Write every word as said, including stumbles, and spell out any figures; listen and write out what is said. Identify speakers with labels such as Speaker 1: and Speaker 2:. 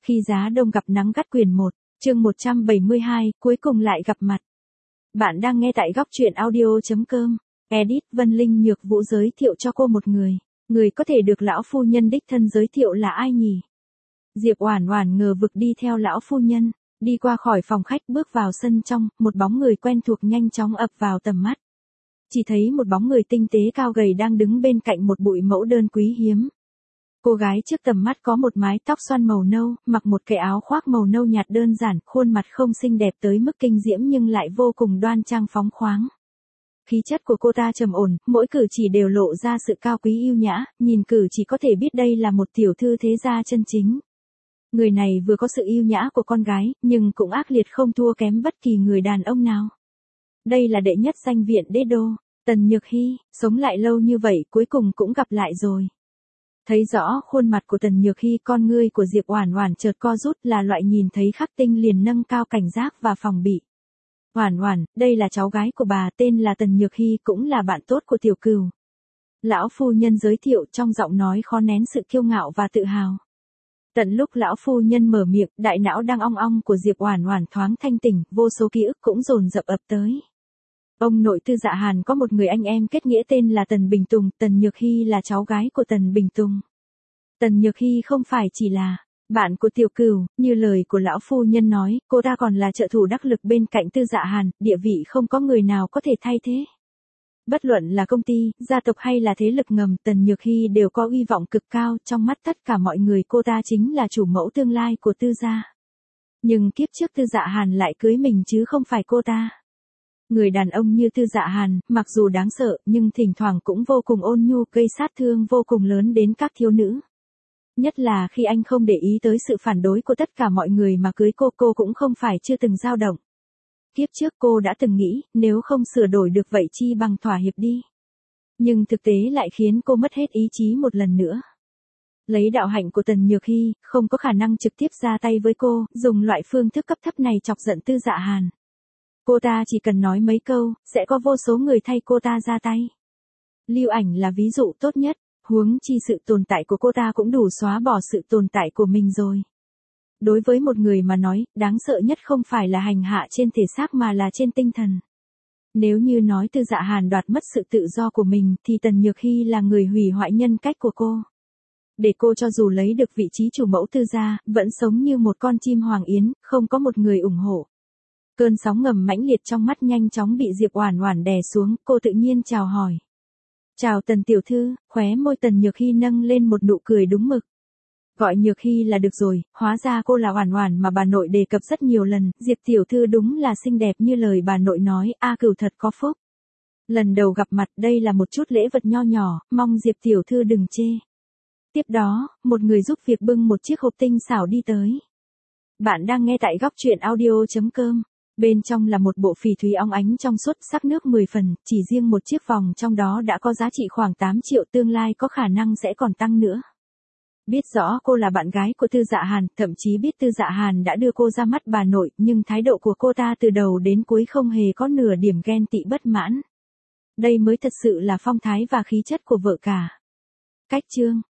Speaker 1: Khi giá đông gặp nắng gắt quyển một, chương một trăm bảy mươi hai, cuối cùng lại gặp mặt. Bạn đang nghe tại góc truyện audio chấm com. Edit Vân Linh Nhược Vũ giới thiệu cho cô một người. Người có thể được lão phu nhân đích thân giới thiệu là ai nhỉ? Diệp Oản Oản ngờ vực đi theo lão phu nhân, đi qua khỏi phòng khách bước vào sân trong, một bóng người quen thuộc nhanh chóng ập vào tầm mắt. Chỉ thấy một bóng người tinh tế cao gầy đang đứng bên cạnh một bụi mẫu đơn quý hiếm. Cô gái trước tầm mắt có một mái tóc xoăn màu nâu, mặc một cái áo khoác màu nâu nhạt đơn giản, khuôn mặt không xinh đẹp tới mức kinh diễm nhưng lại vô cùng đoan trang phóng khoáng. Khí chất của cô ta trầm ổn, mỗi cử chỉ đều lộ ra sự cao quý yêu nhã, nhìn cử chỉ có thể biết đây là một tiểu thư thế gia chân chính. Người này vừa có sự yêu nhã của con gái, nhưng cũng ác liệt không thua kém bất kỳ người đàn ông nào. Đây là đệ nhất danh viện đế đô, Tần Nhược Hy, sống lại lâu như vậy cuối cùng cũng gặp lại rồi. Thấy rõ khuôn mặt của Tần Nhược Hy, con ngươi của Diệp Oản Oản chợt co rút, là loại nhìn thấy khắc tinh liền nâng cao cảnh giác và phòng bị. Oản Oản, đây là cháu gái của bà, tên là Tần Nhược Hy, cũng là bạn tốt của Tiểu Cửu. Lão phu nhân giới thiệu, trong giọng nói khó nén sự kiêu ngạo và tự hào. Tận lúc lão phu nhân mở miệng, đại não đang ong ong của Diệp Oản Oản thoáng thanh tỉnh, vô số ký ức cũng dồn dập ập tới. Ông nội Tư Dạ Hàn có một người anh em kết nghĩa tên là Tần Bình Tùng, Tần Nhược Hy là cháu gái của Tần Bình Tùng. Tần Nhược Hy không phải chỉ là bạn của Tiểu Cửu, như lời của lão phu nhân nói, cô ta còn là trợ thủ đắc lực bên cạnh Tư Dạ Hàn, địa vị không có người nào có thể thay thế. Bất luận là công ty, gia tộc hay là thế lực ngầm, Tần Nhược Hy đều có uy vọng cực cao, trong mắt tất cả mọi người cô ta chính là chủ mẫu tương lai của Tư gia. Nhưng kiếp trước Tư Dạ Hàn lại cưới mình chứ không phải cô ta. Người đàn ông như Tư Dạ Hàn, mặc dù đáng sợ, nhưng thỉnh thoảng cũng vô cùng ôn nhu, gây sát thương vô cùng lớn đến các thiếu nữ. Nhất là khi anh không để ý tới sự phản đối của tất cả mọi người mà cưới cô, cô cũng không phải chưa từng dao động. Kiếp trước cô đã từng nghĩ, nếu không sửa đổi được vậy chi bằng thỏa hiệp đi. Nhưng thực tế lại khiến cô mất hết ý chí một lần nữa. Lấy đạo hạnh của Tần Nhược Hy, không có khả năng trực tiếp ra tay với cô, dùng loại phương thức cấp thấp này chọc giận Tư Dạ Hàn. Cô ta chỉ cần nói mấy câu, sẽ có vô số người thay cô ta ra tay. Lưu Ảnh là ví dụ tốt nhất, huống chi sự tồn tại của cô ta cũng đủ xóa bỏ sự tồn tại của mình rồi. Đối với một người mà nói, đáng sợ nhất không phải là hành hạ trên thể xác mà là trên tinh thần. Nếu như nói Tư Dạ Hàn đoạt mất sự tự do của mình, thì Tần Nhược Hy là người hủy hoại nhân cách của cô. Để cô cho dù lấy được vị trí chủ mẫu Tư gia, vẫn sống như một con chim hoàng yến, không có một người ủng hộ. Cơn sóng ngầm mãnh liệt trong mắt nhanh chóng bị Diệp Oản Oản đè xuống, cô tự nhiên chào hỏi. Chào Tần tiểu thư, khóe môi Tần Nhược Hy nâng lên một nụ cười đúng mực. Gọi Nhược Hy là được rồi, hóa ra cô là Oản Oản mà bà nội đề cập rất nhiều lần, Diệp tiểu thư đúng là xinh đẹp như lời bà nội nói, A Cửu thật có phúc. Lần đầu gặp mặt, đây là một chút lễ vật nho nhỏ, mong Diệp tiểu thư đừng chê. Tiếp đó, một người giúp việc bưng một chiếc hộp tinh xảo đi tới. Bạn đang nghe tại góc truyện audio chấm com. Bên trong là một bộ phỉ thúy óng ánh trong suốt, sắc nước mười phần, chỉ riêng một chiếc vòng trong đó đã có giá trị khoảng tám triệu, tương lai có khả năng sẽ còn tăng nữa. Biết rõ cô là bạn gái của Tư Dạ Hàn, thậm chí biết Tư Dạ Hàn đã đưa cô ra mắt bà nội, nhưng thái độ của cô ta từ đầu đến cuối không hề có nửa điểm ghen tị bất mãn. Đây mới thật sự là phong thái và khí chất của vợ cả. Cách chương